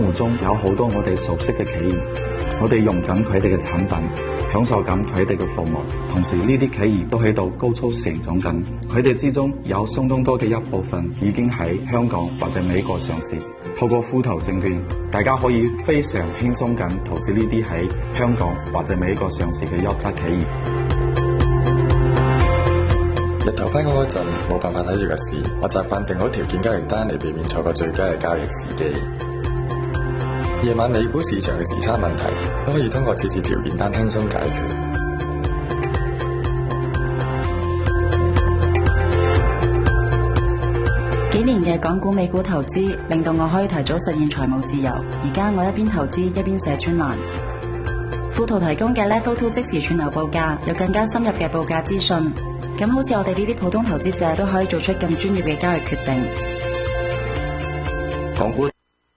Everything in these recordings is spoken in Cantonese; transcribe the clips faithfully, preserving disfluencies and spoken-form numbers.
活中有好多我哋熟悉嘅企業，我哋用緊佢哋嘅產品，享受緊佢哋嘅服務，同時呢啲企業都喺度高速成長緊，佢哋之中有相當多嘅一部分已經喺香港或者美國上市。透過富途證券，大家可以非常輕鬆咁投資呢啲喺香港或者美國上市嘅優質企業。 日頭返工嗰陣冇辦法睇住個市，我習慣定好條件交易單嚟避免錯過最佳嘅交易時機。夜晚美股市場嘅時差問題都可以通過設置條件單輕鬆解決。 幾年嘅港股美股投資令到我可以提早實現財務自由。而家我一邊投資一邊寫專欄。富途提供嘅 Level Two 即時串流報價，有更加深入嘅報價資訊。咁好似我哋呢啲普通投資者都可以做出更專業嘅交易決定。 港股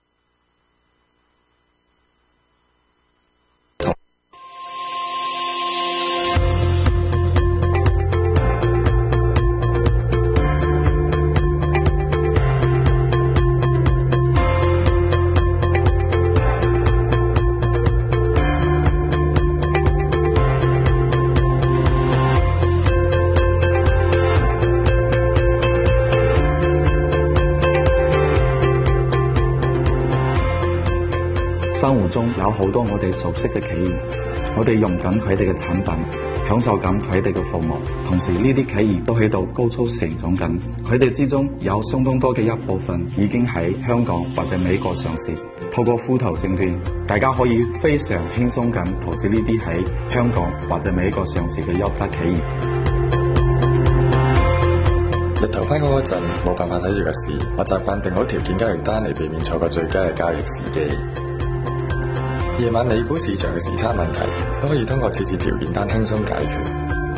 生活中有好多我哋熟悉嘅企業，我哋用緊佢哋嘅產品，享受緊佢哋嘅服務，同時呢啲企業都喺度高速成長緊，佢哋之中有相當多嘅一部分已經喺香港或者美國上市。透過富途證券，大家可以非常輕鬆咁投資呢啲喺香港或者美國上市嘅優質企業。 日頭返工嗰陣冇辦法睇住個市，我習慣定好條件交易單嚟避免錯過最佳嘅交易時機。夜晚美股市場嘅時差問題都可以通過設置條件單輕鬆解決。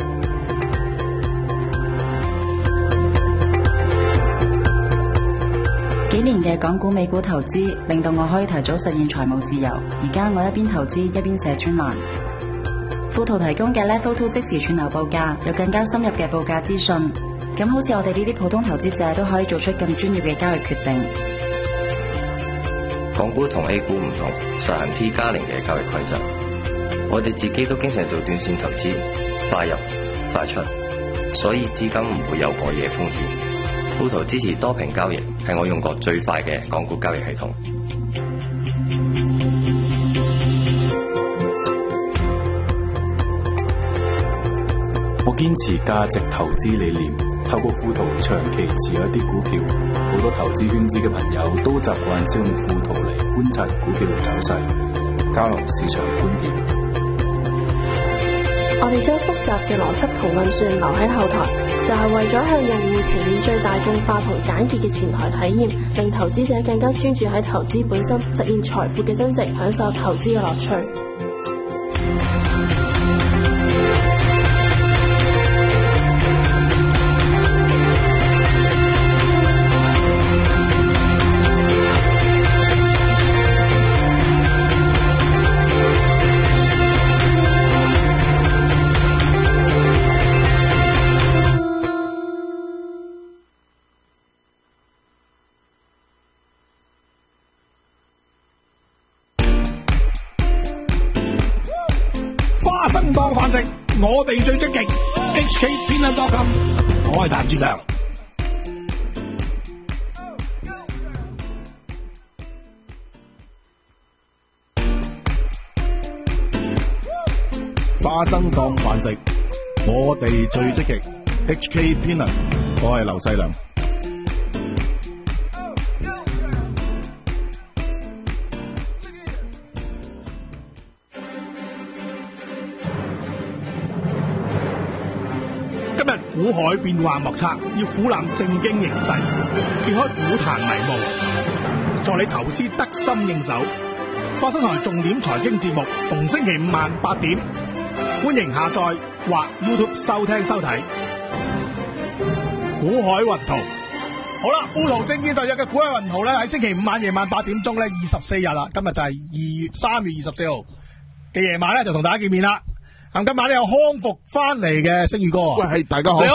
幾年嘅港股美股投資令到我可以提早實現財務自由。而家我一邊投資一邊寫專欄。富途提供嘅 Level Two 即時串流報價，有更加深入嘅報價資訊。咁好似我哋呢啲普通投資者都可以做出更專業嘅交易決定。 港股同 A 股唔同，實行 T 加零嘅交易規則。我哋自己都經常做短線投資，快入快出，所以資金唔會有過夜風險。富途支持多屏交易，係我用過最快嘅港股交易系統。 我堅持價值投資理念，透過富途長期持有一啲股票。好多投資圈子嘅朋友都習慣使用富途嚟觀察股票走勢，交流市場觀點。 我哋將複雜嘅邏輯同運算留喺後台，就係為咗向用戶呈現最大眾化同簡潔嘅前台體驗，令投資者更加專注喺投資本身，實現財富嘅增值，享受投資嘅樂趣。 花生當飯食，我哋最積極。H K Peanut dot com， 我係譚志強。花生當飯食，我哋最積極。H K Peanut， 我係劉細良。今日股海變幻莫測，要俯瞰政經形勢，揭開股壇迷霧，助你投資得心應手。花生台重點財經節目，逢星期五晚八點，歡迎下載或 YouTube 收聽收睇。股海雲圖，好啦，富途證券特約嘅股海雲圖咧，喺星期五晚夜晚八點鐘咧，二十四日啦，今日就係二月三月二十四號嘅夜晚咧，就同大家見面啦。咁今晚咧有康復翻嚟嘅星宇哥， 喂，係大家好， 你好，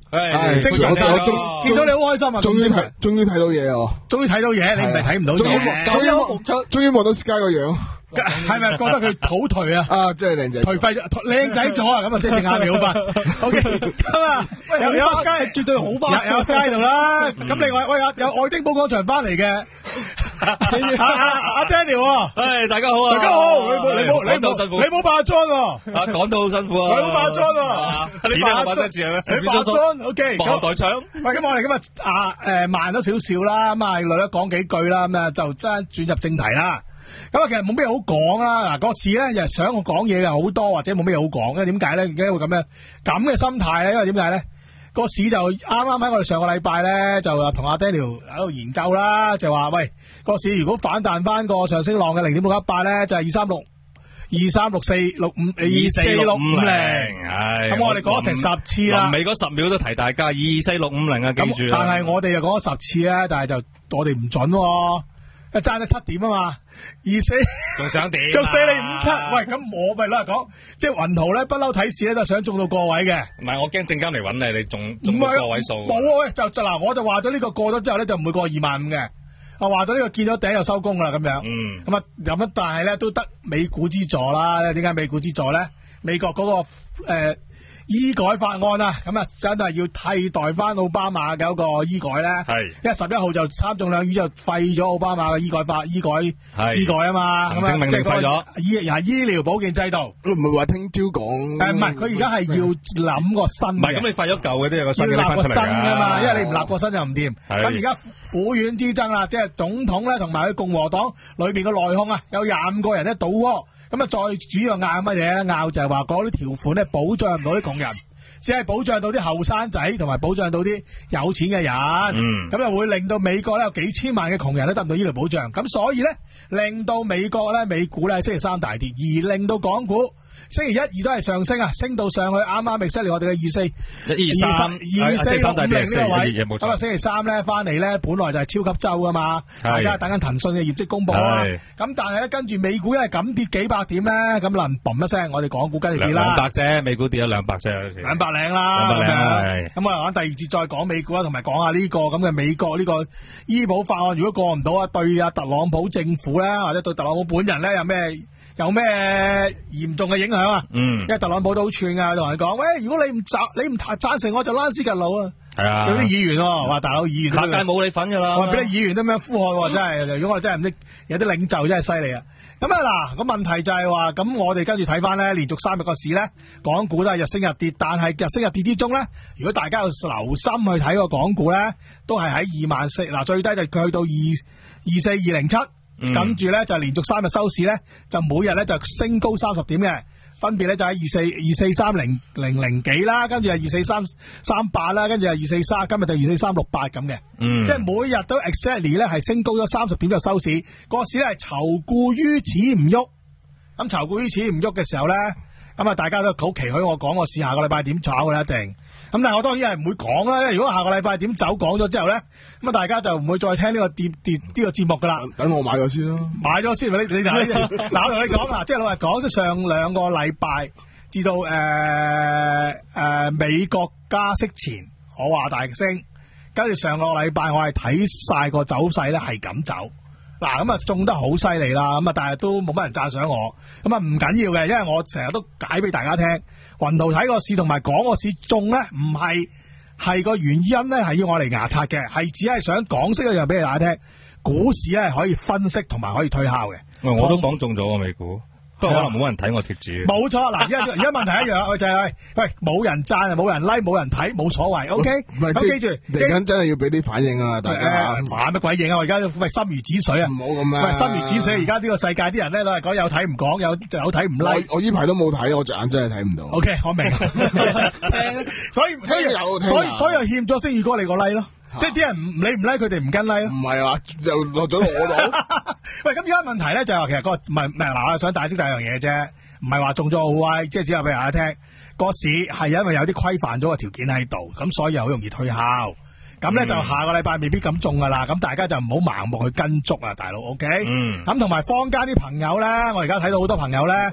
係精神我啊！見到你好開心啊！ 終於睇，終於睇到嘢啊！ 終於睇到嘢，你唔係睇唔到嘢。 終於望出，終於望到 Sky 個樣， 係咪覺得佢好頹啊？ 啊，真係靚仔， 頹廢咗，靚仔咗啊！咁啊，即係正啱你好翻。O K，咁啊，有有 Sky 絕對好翻，有 Sky 度啦。咁另外喂有有愛丁堡廣場翻嚟嘅。阿阿 Daniel 啊， 誒，大家好啊， 大家好，你冇你冇你冇辛苦， 你冇化妝喎， 啊，講到好辛苦啊， 你冇化妝喎， 你化妝字啊， 你化妝 ，OK， 幕後代唱， 喂，咁我哋今日啊誒慢咗少少啦，咁啊，略略講幾句啦，咁啊就真係轉入正題啦。咁啊，其實冇咩好講啦，嗱，個市咧又想我講嘢又好多，或者冇咩好講，因為點解咧？點解會咁樣咁嘅心態咧？因為點解咧？個市就啱啱喺我哋上個禮拜咧，就同阿 Daniel 喺度研究啦，就話喂，個市如果反彈翻個上升浪嘅零點六一八咧，就係二三六二三六四六五二四六五零，係咁我哋講咗成十次啦， 臨尾嗰十秒都提大家二四六五零啊，記住啦。 但係我哋又講咗十次啦，但係就我哋唔準喎。一爭咗七點啊嘛，二四仲想點？ 又四厘五七，喂，咁我咪攞嚟講，即係雲圖咧，不嬲睇市咧都係想中到個位嘅。 唔係，我驚證監嚟揾你，你中中到個位數。 冇啊，喂，就就嗱，我就話咗呢個過咗之後咧，就唔會過二萬五嘅。我話咗呢個見咗頂又收工啦，咁樣。嗯。咁啊，咁啊，但係咧都得美股之助啦。點解美股之助咧？美國嗰、那個誒。呃醫改法案啊，咁啊真係要替代翻奧巴馬嘅嗰個醫改咧，係，因為十一號就參眾兩院就廢咗奧巴馬嘅醫改法，醫改醫改啊嘛，咁啊即係廢咗醫啊醫療保健制度， 唔係話聽朝講， 誒唔係，佢而家係要諗個新嘅， 唔係咁你廢咗舊嘅都有個新嘅要立個新噶嘛，因為你唔立個新就唔掂，咁而家府院之爭啊，即係總統咧同埋佢共和黨裏邊嘅內訌啊，有廿五個人咧倒戈。咁啊，再主要拗乜嘢咧？拗就係話嗰啲條款咧，保障唔到啲窮人，只係保障到啲後生仔，同埋保障到啲有錢嘅人。嗯，咁又會令到美國咧有幾千萬嘅窮人都得唔到醫療保障。咁所以咧，令到美國咧美股咧星期三大跌，而令到港股星期一、二都係上升啊，升到上去啱啱未犀利我哋嘅二四一二三二四六五零呢個位。咁啊，星期三咧翻嚟咧，本來就係超級週噶嘛，大家等緊騰訊嘅業績公佈啊。咁但係咧，跟住美股因為咁跌幾百點咧，咁能嘣一聲，我哋港股跟住跌啦。 兩百啫，美股跌咗兩百啫， 兩百零啦。咁樣，咁我哋講第二節再講美股啦，同埋講下呢個咁嘅美國呢個醫保法案，如果過唔到啊，對啊特朗普政府咧，或者對特朗普本人咧，有咩有咩嚴重嘅影響啊？嗯，因為特朗普都好串啊，同人講，喂，如果你唔贊你唔贊成我就拉斯格魯啊。係啊，有啲議員喎，話大佬議員， 下屆冇你份噶啦。 我話俾啲議員都咁樣呼喝，真係，如果我真係唔識，有啲領袖真係犀利啊！咁啊嗱，個問題就係話，咁我哋跟住睇翻咧，連續三日個市咧，港股都係日升日跌，但係日升日跌之中咧，如果大家有留心去睇個港股咧，都係喺二萬四，嗱最低就去到二二四二零七，跟住咧就連續三日收市咧，就每日咧就升高三十點嘅。分別咧就喺二四二四三零零零幾啦，跟住係二四三三八啦，跟住係二四三，今日就二四三六八咁嘅，嗯，即係每日都 exactly 咧係升高咗三十點就收市，個市咧係籌固於此唔喐，咁籌固於此唔喐嘅時候咧，咁啊大家都好期許我講個市下個禮拜點炒嘅啦，一定。咁但係我當然係唔會講啦，因為如果下個禮拜點走講咗之後咧，咁啊大家就唔會再聽呢個跌跌呢個節目噶啦。 等我買咗先啦， 買咗先，你你嗱，嗱我同你講啊，即係老實講，即係上兩個禮拜至到誒誒、呃呃、美國加息前，我話大升，跟住上個禮拜我係睇晒個走勢咧係咁走，嗱咁啊中得好犀利啦，咁啊但係都冇乜人讚賞我，咁啊唔緊要嘅，因為我成日都解俾大家聽。雲圖睇個市同埋講個市中咧，唔係係個原因咧，係要我嚟牙刷嘅，係只係想講識一樣俾大家聽，股市咧係可以分析同埋可以推敲嘅。 我都講中咗個美股。不過可能冇人睇我貼紙。 冇錯，嗱，而家而家問題一樣，就係喂，冇人讚，冇人 like， 冇人睇，冇所謂 ，OK？咁記住， 嚟緊真係要俾啲反應啊！大家反乜鬼應啊？我而家喂心如止水啊！ 唔好咁啊！ 喂，心如止水，而家呢個世界啲人咧攞嚟講有睇唔講，有有睇唔 like。 我呢排都冇睇，我隻眼真係睇唔到。 OK，我明。所以所以所以所以又欠咗星宇哥你個 like 咯。即係啲人唔你唔 like 佢哋唔跟 like 咯， 唔係話又落咗我度。 喂，咁而家問題咧就係話其實個唔係唔係嗱，我想解釋第二樣嘢啫，唔係話中咗好威，即係只係俾大家聽個市係因為有啲規範咗個條件喺度，咁所以好容易推敲。咁咧、嗯、就下個禮拜未必咁中噶啦，咁大家就唔好盲目去跟足啊，大佬 OK？咁同埋坊間啲朋友咧，我而家睇到好多朋友咧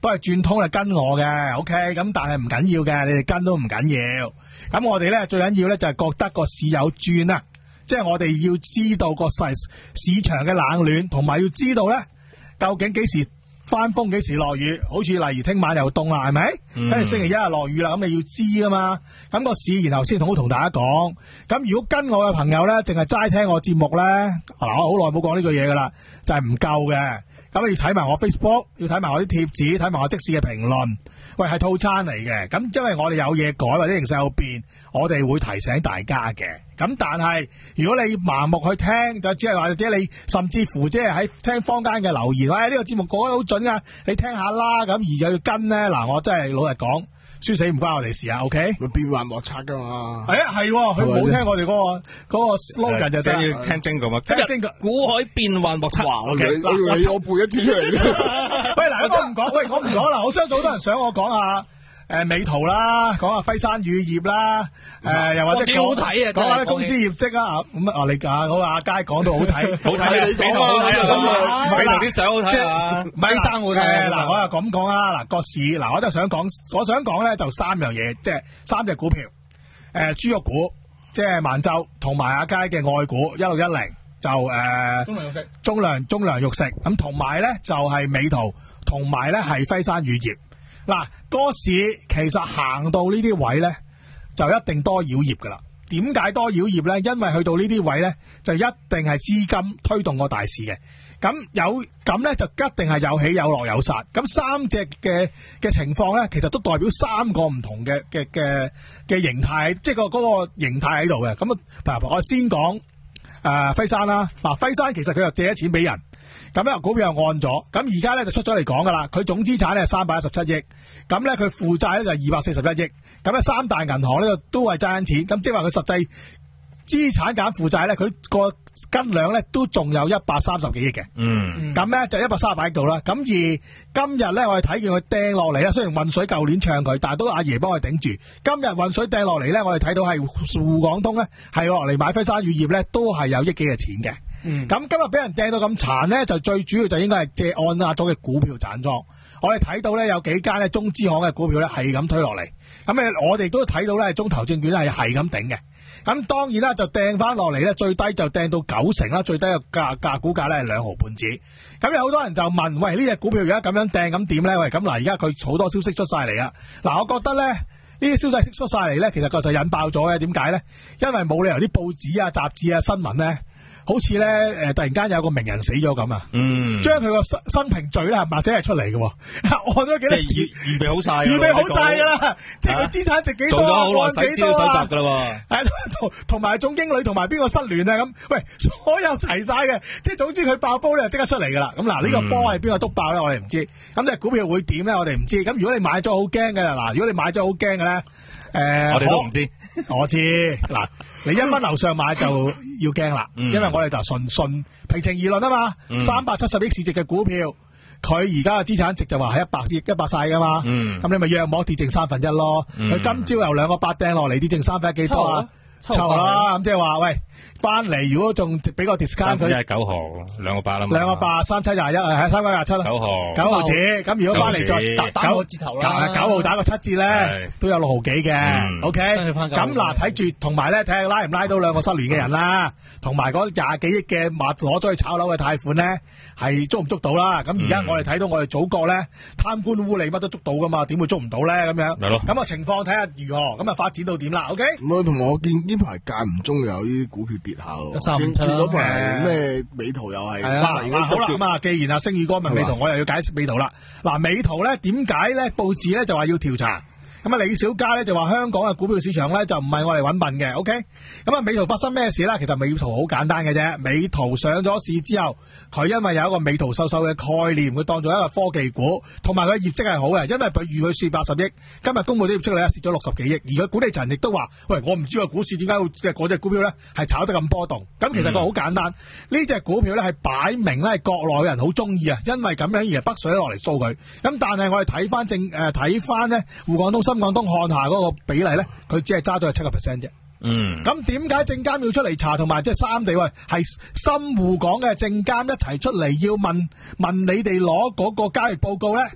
都係轉通嚟跟我嘅 ，OK， 咁但係唔緊要嘅，你哋跟都唔緊要。咁我哋咧最緊要咧就係覺得個市有轉啊，即係我哋要知道個市市場嘅冷暖，同埋要知道咧究竟幾時翻風，幾時落雨。好似例如聽晚又凍啦，係咪？跟住、嗯、星期一日落雨啦，咁你要知噶嘛。咁個市然後先好同大家講。咁如果跟我嘅朋友咧，淨係齋聽我節目咧，嗱我好耐冇講呢句嘢噶啦，就係唔夠嘅。咁你要睇埋我 Facebook， 要睇埋我啲貼紙，睇埋我即時嘅評論。喂，係套餐嚟嘅。咁因為我哋有嘢改或者形勢有變，我哋會提醒大家嘅。咁但係如果你盲目去聽，就只係話或者你甚至乎即係喺聽坊間嘅留言，喂、哎、呢、這個節目講得好準啊，你聽下啦。咁而又要跟咧，嗱我真係老實講，輸死唔關我哋事啊。OK， 咪變幻莫測噶嘛。 係啊係，佢冇聽我哋嗰、那個嗰、那個 slogan 就得。 要聽精咁啊， 聽精嘅股海變幻莫測。 哇 OK， 我以為我背一次出嚟。 喂嗱，我唔講，喂我唔講啦。我相信好多人想我講下。誒美圖啦，講下輝山乳業啦，誒、呃、又或者幾好睇啊， 講下啲公司業績啊，咁啊你啊好啊，阿佳講到好睇， 好睇你美圖好睇啊，美圖啲相好睇啊，輝山好睇。 嗱我又咁講啊，嗱個市，嗱我就想講，我想講咧就三樣嘢，即係三隻股票，誒、呃、豬肉股，即係萬洲，同埋阿佳嘅愛股一六一零，就誒、呃、中糧肉食，中糧中糧肉食，咁同埋咧就係、是、美圖，同埋咧係輝山乳業。嗱，個市其實行到呢啲位咧，就一定多妖孽噶啦。點解多妖孽咧？因為去到呢啲位咧，就一定係資金推動個大市嘅。咁有咁咧，就一定係有起有落有殺。咁三隻嘅嘅情況咧，其實都代表三個唔同嘅嘅嘅嘅形態，即係個嗰個形態喺度嘅。咁啊，嗱，我先講誒輝山啦。嗱，輝山其實佢又借咗錢俾人。咁咧股票又按咗，咁而家咧就出咗嚟講噶啦，佢總資產咧係三百一十七億，咁咧佢負債咧就係二百四十一億，咁咧三大銀行咧都係爭緊錢，咁即係話佢實際資產減負債咧，佢個斤兩咧都仲有一百三十幾億嘅，嗯，咁咧就一百三十八億度啦，咁而今日咧我哋睇見佢掟落嚟啦，雖然渾水舊年唱佢，但係都阿爺幫佢頂住，今日渾水掟落嚟咧，我哋睇到係滬港通咧係落嚟買輝山乳業咧，都係有億幾嘅錢嘅。咁、嗯、今日俾人掟到咁殘咧，就最主要就應該係借按壓咗嘅股票斬倉。我哋睇到咧有幾間咧中資行嘅股票咧係咁推落嚟，咁誒我哋都睇到咧中投證券係係咁頂嘅。咁當然啦，就掟翻落嚟咧，最低就掟到九成啦，最低嘅價價股價咧係兩毫半紙。咁有好多人就問：喂，呢隻股票而家咁樣掟咁點咧？喂，咁嗱，而家佢好多消息出晒嚟啊！嗱，我覺得咧呢啲消息出晒嚟咧，其實個就引爆咗嘅。點解咧？因為冇理由啲報紙啊、雜誌啊、新聞咧。好似咧，誒，突然間有個名人死咗咁啊！嗯，將佢個生生平序咧，或者係出嚟嘅，按咗幾多字， 預備好晒， 預備好晒噶啦，即係佢資產值幾多， 做咗好耐，使資料搜集噶啦， 係同同埋總經理同埋邊個失聯啊？咁，喂，所有齊晒嘅，即係總之佢爆煲咧，就即刻出嚟噶啦。咁嗱，呢個波係邊個督爆咧？我哋唔知。咁隻股票會點咧？我哋唔知。咁如果你買咗好驚嘅啦，嗱，如果你買咗好驚嘅咧。誒、呃， 我哋都唔知， 我知嗱，你一蚊樓上買就要驚啦，嗯、因為我哋就順順平情而論啊嘛，三百七十億市值嘅股票，佢而家嘅資產值就話係一百億一百晒噶嘛，咁、嗯、你咪約莫跌剩三分一咯，佢、嗯、今朝由兩個八掟落嚟跌剩三分一幾多啊？湊啦，咁即係話喂，翻嚟如果仲俾個 discount 佢， 一係九毫，兩個八啦嘛， 兩個八，三七廿一，係三九廿七啦，九毫，九毫子，咁如果翻嚟再打打個折頭啦，九毫打個七折咧，都有六毫幾嘅 ，OK，咁嗱睇住，同埋咧睇下拉唔拉到兩個失聯嘅人啦，同埋嗰廿幾億嘅物攞咗去炒樓嘅貸款咧，係捉唔捉到啦？咁而家我哋睇到我哋祖國咧貪官污吏乜都捉到噶嘛，點會捉唔到咧？咁樣，係咯，咁啊情況睇下如何，咁啊發展到點啦 ？OK， 咁同我見。呢排間唔中有啲股票跌下喎，前前嗰排咩美圖又係， 嗱嗱好啦咁啊，既然阿星宇哥問美圖，我又要解釋美圖啦。嗱，美圖咧點解咧報紙咧就話要調查？咁啊，李小加咧就話香港嘅股票市場咧就唔係我哋揾笨嘅 ，OK？咁啊，美圖發生咩事咧？其實美圖好簡單嘅啫。美圖上咗市之後，佢因為有一個美圖秀秀嘅概念，佢當做一個科技股，同埋佢業績係好嘅，因為佢預佢蝕八十億，今日公布啲業績咧蝕咗六十幾億，而佢管理層亦都話：喂，我唔知個股市點解會嘅嗰隻股票咧係炒得咁波動。咁其實個好簡單，呢、嗯、隻股票咧係擺明咧係國內人好中意啊，因為咁樣而係北水落嚟掃佢。咁但係我哋睇翻正誒睇翻咧滬港通。深港通看下嗰個比例咧，佢只係揸咗係七個 percent 啫。嗯，咁點解證監要出嚟查，同埋即係三地喂係深滬港嘅證監一齊出嚟要問問你哋攞嗰個交易報告咧？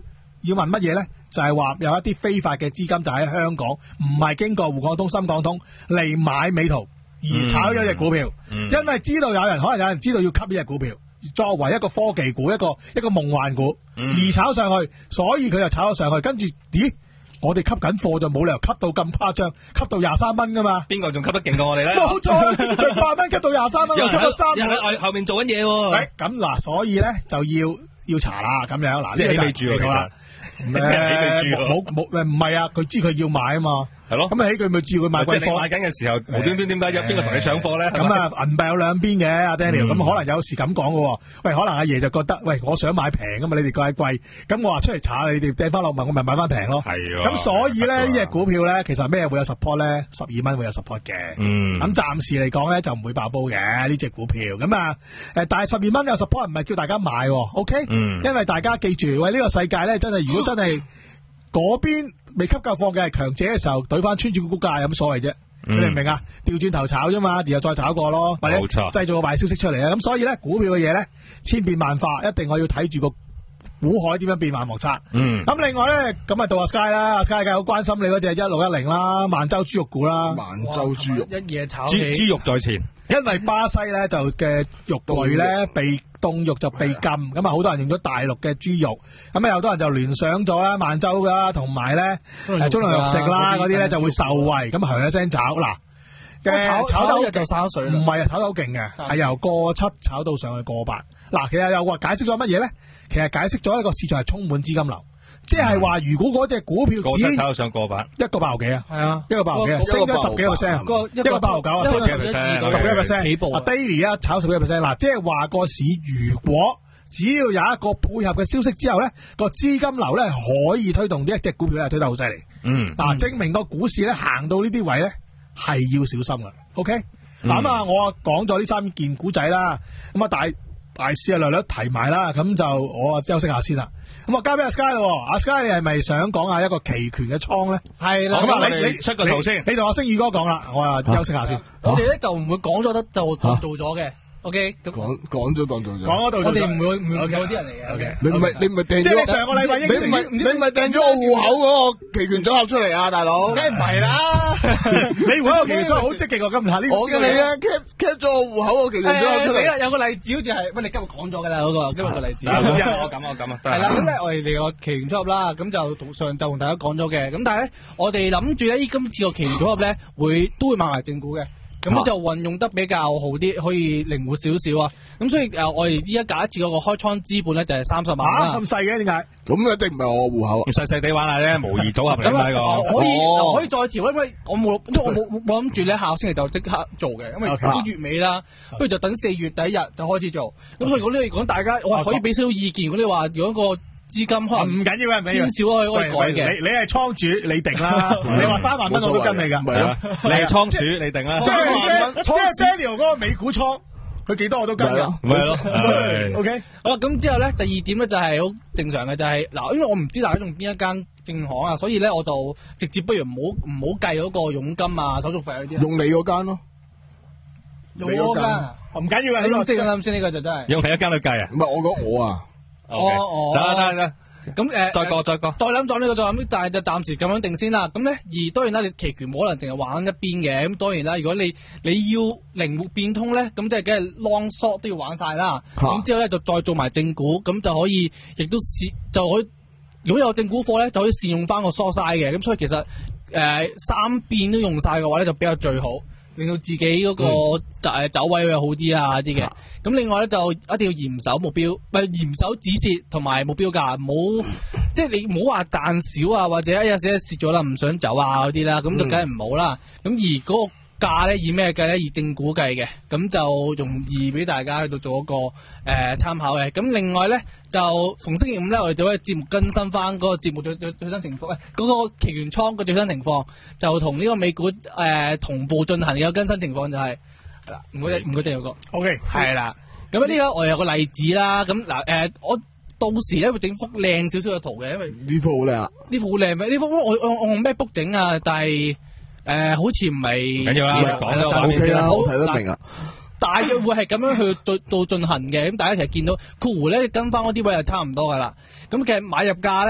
要問乜嘢咧？就係、是、話有一啲非法嘅資金就喺香港，唔係經過滬港通、深港通嚟買美圖而炒咗隻股票，嗯嗯、因為知道有人可能有人知道要吸呢隻股票，作為一個科技股、一個一個夢幻股、嗯、而炒上去，所以佢就炒咗上去。跟住，咦？我哋吸緊貨就冇理由吸到咁誇張，吸到廿三蚊噶嘛？邊個仲吸得勁過我哋咧？冇錯，八蚊吸到廿三蚊，又吸到三蚊。喺後面做緊嘢喎。咁嗱，所以咧就要要查啦，咁樣嗱，即係你未住其實。誒，冇冇誒，唔係啊，佢知佢要買啊嘛。係咯，咁啊起佢咪知佢買貴貨。即係你買緊嘅時候，無端端點解有邊個同你搶貨咧？咁啊，銀幣有兩邊嘅，阿 Daniel，咁可能有時咁講嘅。喂，可能阿爺就覺得，喂，我想買平噶嘛，你哋貴貴，咁我話出嚟查你哋掟翻落問，我咪買翻平咯。係啊。咁所以咧，呢隻股票咧，其實咩會有 support 咧？十二蚊會有 support 嘅。嗯。咁暫時嚟講咧，就唔會爆煲嘅呢隻股票。咁啊，誒，但係十二蚊有 support 唔係叫大家買，OK？嗯。因為大家記住，喂，呢個世界咧，真係如果真係嗰邊未吸夠貨嘅係強者嘅時候，懟翻穿住個股價有乜所謂啫？嗯、你明唔明啊？調轉頭炒啫嘛，然後再炒過咯，或者製造個壞消息出嚟啊！咁所以咧，股票嘅嘢咧千變萬化，一定我要睇住個股海點樣變幻莫測。嗯。咁另外咧，咁啊到阿 Sky 啦，阿 Sky 梗係好關心你嗰隻一六一零啦，萬洲豬肉股啦。萬洲豬肉。一夜炒起。豬豬肉在前。因為巴西咧就嘅肉類咧被凍肉就被禁，咁啊好多人用咗大陸嘅豬肉，咁啊有多人就聯想咗啦，萬洲啦，同埋咧誒中糧肉食啦嗰啲咧就會受惠，咁啊響一聲炒嗱嘅炒到就散水，唔係啊炒得好勁嘅，係由過七炒到上去過八。嗱，其實又話解釋咗乜嘢咧？其實解釋咗一個市場係充滿資金流。即係話，如果嗰隻股票只炒到上個八，一個八毫幾啊？係啊，一個八毫幾啊，升咗十幾個 percent，一個八毫九啊，十幾個 percent，十幾個 percent 起步啊 ，daily 啊，炒十幾個 percent。嗱，即係話個市如果只要有一個配合嘅消息之後咧，個資金流咧可以推動呢一隻股票咧推得好犀利。嗯，嗱，證明個股市咧行到呢啲位咧係要小心噶。OK，嗱咁啊，我講咗呢三件股仔啦，咁啊大大市啊略略提埋啦，咁就我啊休息下先啦。咁啊，交俾阿 Sky 咯，阿 Sky 你係咪想講下一個期權嘅倉咧？係啦，咁啊，你你出個圖先，你同阿星宇哥講啦，我啊休息下先。我哋咧就唔會講咗得就做咗嘅。O K，講講咗當做咗，講咗當做咗。我哋唔會唔會有啲人嚟嘅。O K，你唔係你唔係訂咗？即係上個禮拜應承，你唔係你唔係訂咗我戶口嗰個期權組合出嚟啊，大佬？梗係唔係啦，你戶口個期權組合好積極喎，今下呢？我嘅你啊 ，cap cap 咗我戶口個期權組合出嚟。有個例子好似係，喂，你今日講咗㗎啦，嗰個今日個例子。我咁我咁啊，係啦，咁咧我哋嚟個期權組合啦，咁就同上晝同大家講咗嘅，咁但係咧我哋諗住咧，今次個期權組合咧會都會買埋正股嘅。咁就運用得比較好啲，可以靈活少少啊！咁所以誒，我哋依家假設嗰個開倉資本咧就係三十萬啦。咁細嘅點解？咁一定唔係我戶口，細細地玩下啫，模擬組合嚟嘅呢個。可以可以再調，因為我冇，因為我冇冇諗住咧下個星期就即刻做嘅，因為都月尾啦，不如就等四月第一日就開始做。咁所以如果你講大家，我係可以俾少少意見。如果你話如果個資金可能唔緊要嘅，唔緊要，少可以可以改嘅。你你係倉主，你定啦。你話三萬蚊我都跟你噶，係咯。你係倉主，你定啦。即係即係 Daniel 嗰個美股倉，佢幾多我都跟噶。咪係咯。O K。好啦，咁之後咧，第二點咧就係好正常嘅，就係嗱，因為我唔知大家用邊一間證行啊，所以咧我就直接不如唔好唔好計嗰個佣金啊、手續費嗰啲。用你嗰間咯。用我間。唔緊要啊，你諗先諗先，呢個就真係。用你一間去計啊？唔係我講我啊。哦哦，得得得，咁誒，再過再過，再諗再呢個再諗，但係就暫時咁樣定先啦。咁咧，而當然啦，你期權冇可能淨係玩一邊嘅。咁當然啦，如果你你要靈活變通咧，咁即係梗係 long short 都要玩晒啦。咁、啊、之後咧就再做埋正股，咁就可以，亦都善就可以。如果有正股貨咧，就可以善用翻個 short side 嘅。咁所以其實誒、呃、三邊都用晒嘅話咧，就比較最好。令到自己嗰個就誒走位會好啲啊啲嘅，咁、嗯、另外咧就一定要嚴守目標，唔係嚴守止蝕同埋目標價，唔好即係你唔好話賺少啊，或者一有時蝕咗啦唔想走啊嗰啲啦，咁就梗係唔好啦。咁、嗯、而嗰個價咧以咩計咧？以正股計嘅，咁就容易俾大家去到做一個誒參考嘅。咁另外咧就逢星期五咧，我哋就可以節目更新翻嗰個節目最最最新情況，誒、那、嗰個期權倉嘅最新情況，就同呢個美股誒、呃、同步進行嘅更新情況就係係啦，唔該唔該，有個 OK 係啦。咁呢個我有個例子啦。咁嗱誒，我到時咧會整幅靚少少嘅圖嘅，因為呢幅好靚啊，呢幅好靚咩？呢幅我我我用咩 book 整啊？但係。誒、呃，好似唔係緊要啦，講咗就 O K 啦，我睇得明啊。大約會係咁樣去到到進行嘅，咁大家其實見到括弧咧跟翻嗰啲位就差唔多噶啦。咁其實買入價咧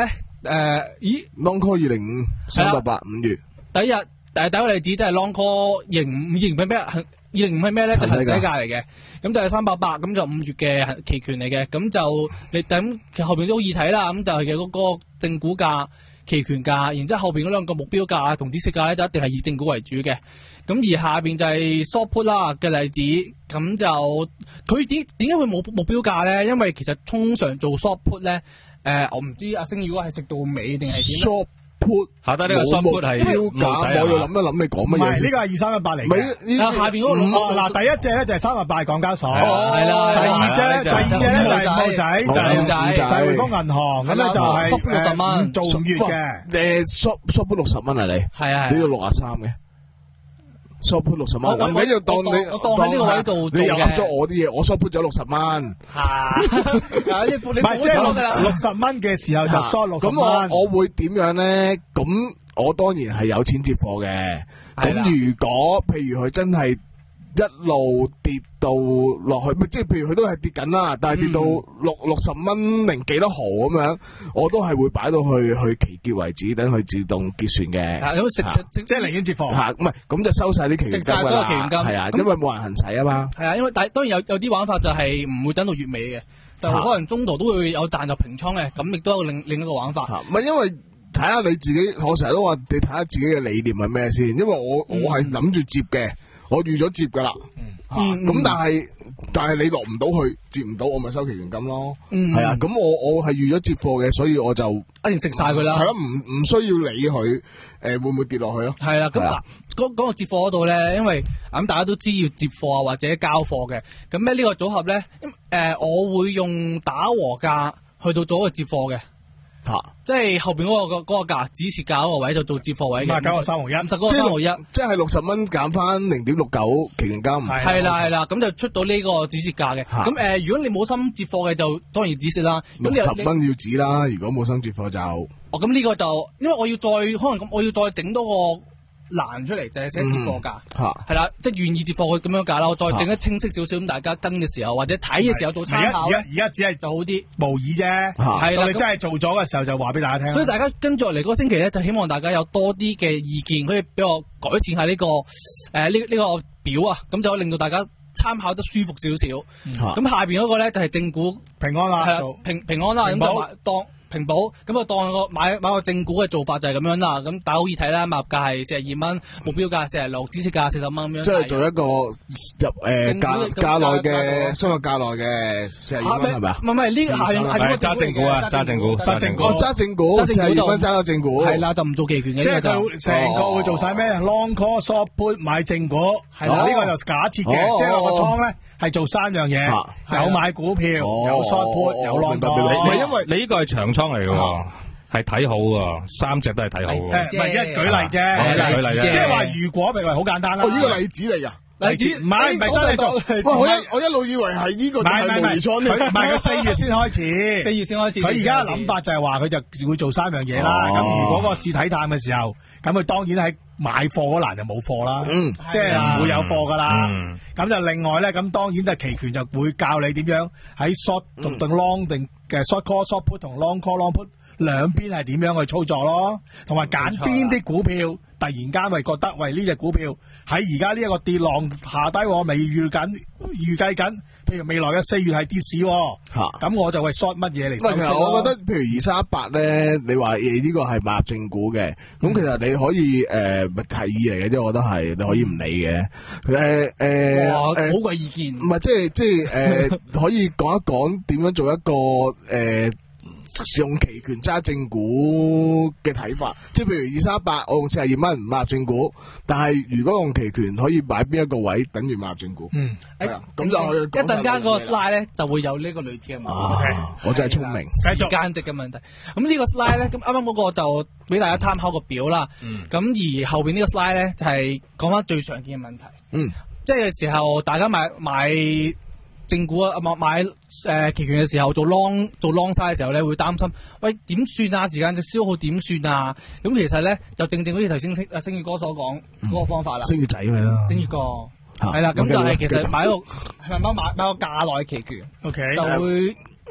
咦 Long Call 二零五三八八五月第一日誒第一個例子即係 Long Call 二零五二零係咩？二零五係咩咧？就行使價嚟嘅，咁就係三百八，咁就五月嘅期權嚟嘅，咁就你等其實後邊都好易睇啦，咁就係嘅嗰個正股價、期權價，然之後後邊嗰兩個目標價同止蝕價咧，就一定係以正股為主嘅。咁而下邊就係 short put 啦嘅例子，咁就佢點點解會冇目標價咧？因為其實通常做 short put 咧，誒、呃、我唔知阿星如果係食到尾定係點。 put 下低呢個 short put 係標價，我要諗一諗你講乜嘢。唔係呢個係二三一八嚟嘅。 啊，下邊嗰個六嗱，第一隻咧就係三十八港交所， 係啦。 第二隻咧，第二隻咧就係五號仔，就係就係匯豐銀行，咁咧就係六十蚊做五月嘅。 誒 short short put 六十蚊啊你？ 係啊， 你要六啊三嘅。short put 六十蚊，唔緊要，當你我當喺呢個位度做嘅， 你又噏咗我啲嘢，我 short put 咗六十蚊。 嚇，唔係即係六十蚊嘅時候就 short 六十蚊。 咁我我會點樣咧？咁我當然係有錢接貨嘅。咁如果譬如佢真係一路跌到落去，即係譬如佢都係跌緊啦，但係跌到六六十蚊零幾多毫咁樣，我都係會擺到去去期結為止，等佢自動結算嘅。 係，咁食食即係寧願接貨。 嚇，唔係咁就收晒啲期權金㗎啦。係啊，因為冇人行使啊嘛。 係啊，因為但當然有有啲玩法就係唔會等到月尾嘅，就可能中途都會有賺就平倉嘅，咁亦都有另另一個玩法。 唔係因為睇下你自己，我成日都話你睇下自己嘅理念係咩先，因為我我係諗住接嘅。我預咗接噶啦，咁、嗯啊、但係但係你落唔到去，接唔到，我咪收期權金咯。係、嗯、啊，咁我我係預咗接貨嘅，所以我就一定食晒佢啦。係咯，唔唔需要理佢，誒、呃、會唔會跌落去咯？係啦，咁嗱，講講個接貨嗰度咧，因為咁大家都知要接貨啊或者交貨嘅，咁咧呢個組合咧，誒、呃、我會用打和價去到做一個接貨嘅。吓、啊，即係後邊嗰、那個嗰、那個價，止蝕價嗰個位就做接貨位嘅，五十九個三毫一，五十個三毫一，即係六十蚊減翻零點六九期權金，係啦係啦，咁就出到呢個止蝕價嘅。咁誒、呃，如果你冇心接貨嘅，就當然止蝕啦。六十蚊要止啦，如果冇心接貨就，哦，咁呢個就，因為我要再可能咁，我要再整多個欄出嚟，就係寫接貨價，係啦，即係願意接貨佢咁樣價啦。我再整得清晰少少，咁大家跟嘅時候或者睇嘅時候做參考。而家而家只係就好啲模擬啫，係啦，你真係做咗嘅時候就話俾大家聽。所以大家跟住落嚟嗰個星期咧，就希望大家有多啲嘅意見，可以俾我改善下呢個誒呢呢個表啊，咁就可以令到大家參考得舒服少少。咁下邊嗰個咧就係正股平安啦，係啦，平平安啦，咁就當平保，咁啊當個買買個正股嘅做法就係咁樣啦，咁大家好易睇啦，買入價係四十二蚊，目標價四十六，止蝕價四十蚊咁樣。即係做一個入誒價價內嘅相約價內嘅四十二蚊係咪啊？唔係唔係呢個係係揸正股啊，揸正股，揸正股，揸正股，四十二蚊揸個正股，係啦，就唔做期權嘅。即係佢成個會做晒咩 ？Long call short put 買正股，係啦，呢個就假設嘅，即係我個倉咧係做三樣嘢，有買股票，有 short put，有 long call。唔係因為你呢個係長倉嚟嘅，係睇好嘅，三隻都係睇好嘅。誒，唔係一舉例啫，舉例啫。即係話如果譬如話好簡單啦。哦，呢個例子嚟噶，例子唔係唔係真係做。喂，我一我一路以為係呢個係模擬倉，佢唔係佢四月先開始，四月先開始。佢而家嘅諗法就係話佢就會做三樣嘢啦。咁如果個市睇淡嘅時候，咁佢當然喺買貨嗰欄就冇貨啦，嗯，即係唔會有貨噶啦。咁就另外咧，咁當然就期權就會教你點樣喺 short 同定 long 定嘅 short call short put 同 long call long put 兩邊係點樣去操作咯，同埋揀邊啲股票突然間咪覺得喂呢隻股票喺而家呢一個跌浪下低，我未預緊預計緊，譬如未來嘅四月係跌市，吓咁我就會 short 乜嘢嚟收息咯。其實我覺得譬如二三一八咧，你話誒呢個係買入正股嘅，咁、嗯、其實你可以誒、呃、提議嚟嘅啫，我覺得係你可以唔理嘅。誒誒誒，好鬼意見，唔係即係即係誒、呃、可以講一講點樣做一個誒。呃用期權揸正股嘅睇法，即係譬如二三一八，我用四十二蚊唔買入正股，但係如果用期權可以擺邊一個位等於買入正股。嗯，誒，咁就一陣間嗰個 slide 咧就會有呢個類似嘅問題。啊，我真係聰明。繼續間值嘅問題。咁呢個 slide 咧，咁啱啱嗰個就俾大家參考個表啦。嗯。咁而後邊呢個 slide 咧就係講翻最常見嘅問題。嗯。即係嘅時候，大家買買。正股啊，買買誒期權嘅時候做 long 做 long side 嘅時候咧，會擔心喂點算啊？時間就消耗點算啊？咁其實咧就正正好似頭先星啊星月哥所講嗰個方法啦。星月仔咪啦，星月哥係啦，咁就係其實買一個係咪買買個價內期權，OK 就會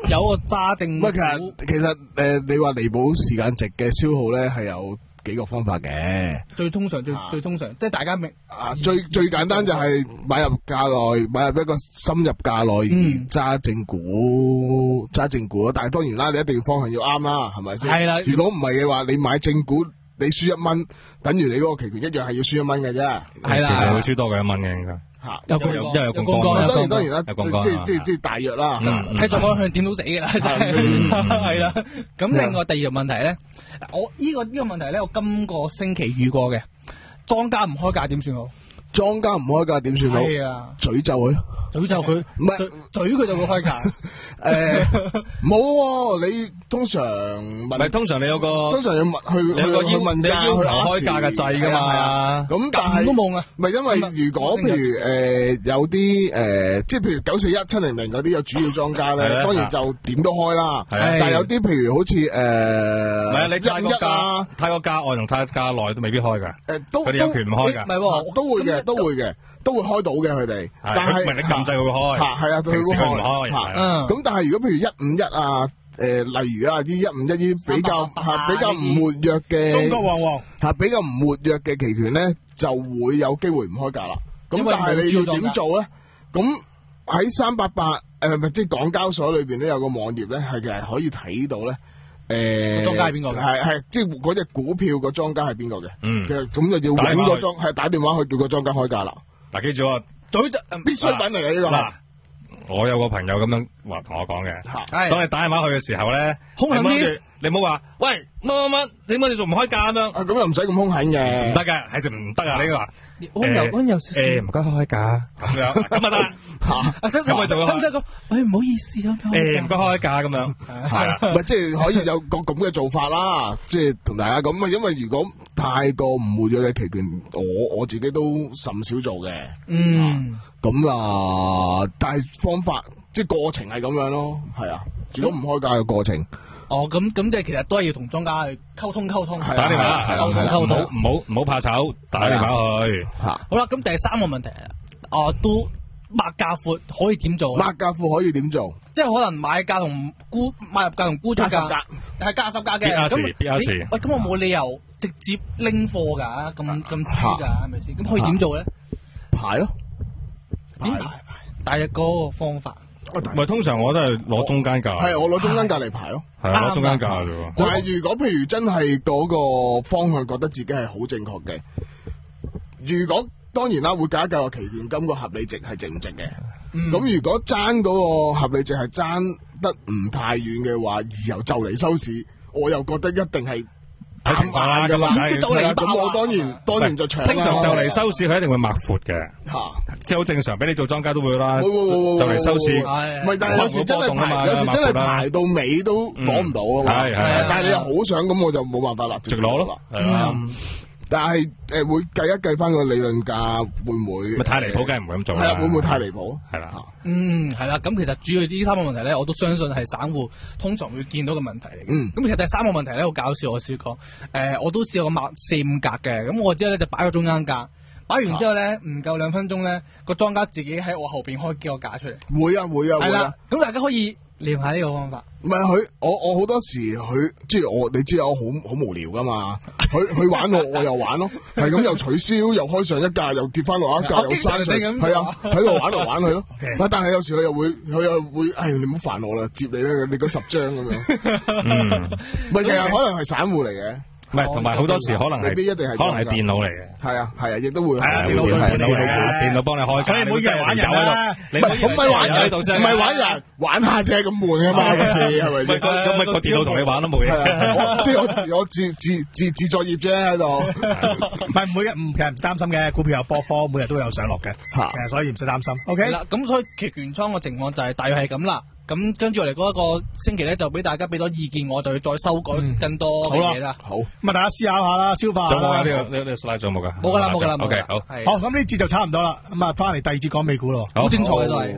有個揸正股。 唔係，其實其實誒、呃，你話彌補時間值嘅消耗咧，係有幾個方法嘅。 最通常最、 啊、 最通常，即係大家明啊，最最簡單就係買入價內，買入一個深入價內而揸正股，揸、嗯、正股。但係當然啦，你一定要方向要啱啦，係咪先？係啦。如果唔係嘅話，你買正股，你輸一蚊，等於你嗰個期權一樣係要輸一蚊嘅啫。係啦， 係會輸多過一蚊嘅應該。 吓， 有有因為有槓桿， 當然當然啦，即係即係即係大約啦。 睇咗方向點都死噶啦，係啦。咁另外第二個問題咧，我呢個呢個問題咧，我今個星期遇過嘅，莊家唔開價點算好？ 莊家唔開價點算好？ 係啊， 詛咒佢， 詛咒佢，唔係嘴佢就會開價。 誒，冇，你通常唔係通常你有個通常要問去有個要問你要求開價嘅掣噶嘛。 咁但係都冇啊。 唔係因為如果譬如誒有啲誒，即係譬如九四一七零零嗰啲有主要莊家咧，當然就點都開啦。但係有啲譬如好似誒， 唔係你泰國價泰國價外同泰國價內都未必開噶。 誒，都佢哋有權唔開噶。 唔係，都會嘅，都會嘅。都會開到嘅佢哋，但係你撳掣會開， 係啊，佢會開。咁但係如果譬如一五一啊，誒，例如啊啲一五一啲比較嚇比較唔活躍嘅， 中國旺旺嚇比較唔活躍嘅期權咧，就會有機會唔開價啦。咁但係你要點做咧？咁喺三八八誒，咪即係港交所裏邊咧有個網頁咧，係其實可以睇到咧。誒， 莊家係邊個嘅？ 係係，即係嗰隻股票個莊家係邊個嘅？ 嗯， 其實咁就要揾個莊，係打電話去叫個莊家開價啦。 嗱，記住啊， 嘴就必需品嚟嘅呢個。 嗱，我有個朋友咁樣話同我講嘅，當你打電話去嘅時候咧， 兇狠啲， 你唔好話，喂乜乜乜，點解你仲唔開價咁樣？ 啊，咁又唔使咁兇狠嘅， 唔得嘅，係就唔得啊！呢個話溫柔溫柔少少， 誒唔該開價咁樣，咁啊得嚇， 使唔使咁咪就使唔使講？誒唔好意思啊， 誒唔該開價咁樣， 係啊，唔係即係可以有個咁嘅做法啦，即係同大家咁啊，因為如果太過唔活躍嘅期權，我我自己都甚少做嘅， 嗯， 咁啊，但係方法即係過程係咁樣咯，係啊，如果唔開價嘅過程。 哦，咁咁即係其實都係要同莊家去溝通溝通， 打電話溝通溝通， 唔好唔好怕醜，打電話去。 吓， 好啦，咁第三個問題啊，哦都擘價闊可以點做？ 擘價闊可以點做？ 即係可能買價同沽買入價同沽出價，係加十價嘅。咁咁喂，咁我冇理由直接拎貨噶，咁咁豬噶，係咪先？咁可以點做咧？ 排咯， 點排？大約嗰個方法。 唔係，通常我都係攞中間價。 係我攞中間價嚟排咯。 係啊，攞中間價啫。 但係如果譬如真係嗰個方向覺得自己係好正確嘅，如果當然啦，會計一計個期權金個合理值係值唔值嘅。咁、嗯、如果爭嗰個合理值係爭得唔太遠嘅話，而又就嚟收市，我又覺得一定係。 睇情況啦，咁啊，咁我當然當然就長啦。 通常就嚟收市，佢一定會擘闊嘅，即係好正常。俾你做莊家都會啦，就嚟收市。 唔係，但係有時真係排，有時真係排到尾都攞唔到啊嘛。係係，但係你又好想咁，我就冇辦法啦，直攞咯。係啊。但係誒會計一計翻個理論價會唔會？ 咪太離譜，梗係唔會咁做啦。 係啊，會唔會太離譜？ 係啦。 嗯，係啦。咁其實主要呢三個問題咧，我都相信係散戶通常會見到嘅問題嚟嘅。嗯。咁其實第三個問題咧好搞笑，我試過誒，我都試過抹四五格嘅。咁我之後咧就擺個中間價，擺完之後咧唔夠兩分鐘咧，個莊家自己喺我後邊開幾個價出嚟。 會啊會啊會啊！ 咁大家可以練下呢個方法。 唔係佢，我我好多時佢即係我，你知我好好無聊噶嘛。佢佢玩我，我又玩咯，係咁又取消，又開上一格，又跌翻落一格，又刪上，係啊，喺度玩嚟玩去咯。但係有時佢又會，佢又會，唉，你唔好煩我啦，接你啦，你嗰十張咁樣。嗯，唔係，其實可能係散戶嚟嘅。 唔係，同埋好多時可能係，可能係電腦嚟嘅。 係啊，係啊，亦都會。 係啊，電腦係電腦嚟嘅，電腦幫你開。 所以唔好以為玩人啦， 你唔係玩人，唔係玩人，玩下啫，咁悶啊嘛，個事係咪先？ 咁咪個電腦同你玩都冇嘢。 即係我自我自自自自作業啫喺度。 唔係每日唔其實唔擔心嘅，股票有波幅，每日都有上落嘅。嚇，其實所以唔使擔心。OK。 啦，咁所以期權倉嘅情況就係大約係咁啦。咁跟住嚟嗰一個星期咧，就俾大家俾多意見，我就要再修改更多嘅嘢啦。 好， 咁啊，大家思考下啦，消化下。 仲有冇啊？呢個呢呢個 slide 仲有冇噶？ 冇噶啦，冇噶啦。 OK，好。 好，咁呢節就差唔多啦。咁啊，翻嚟第二節講美股咯。 好精彩嘅都係。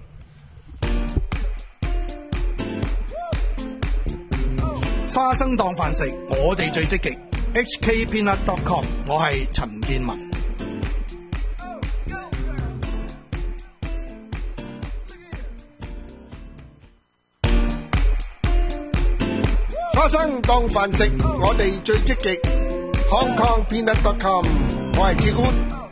花生當飯食，我哋最積極。H K Peanut dot com， 我係陳建文。 花生當飯食，我哋最積極。Hong Kong Peanut dot com， 我係志官。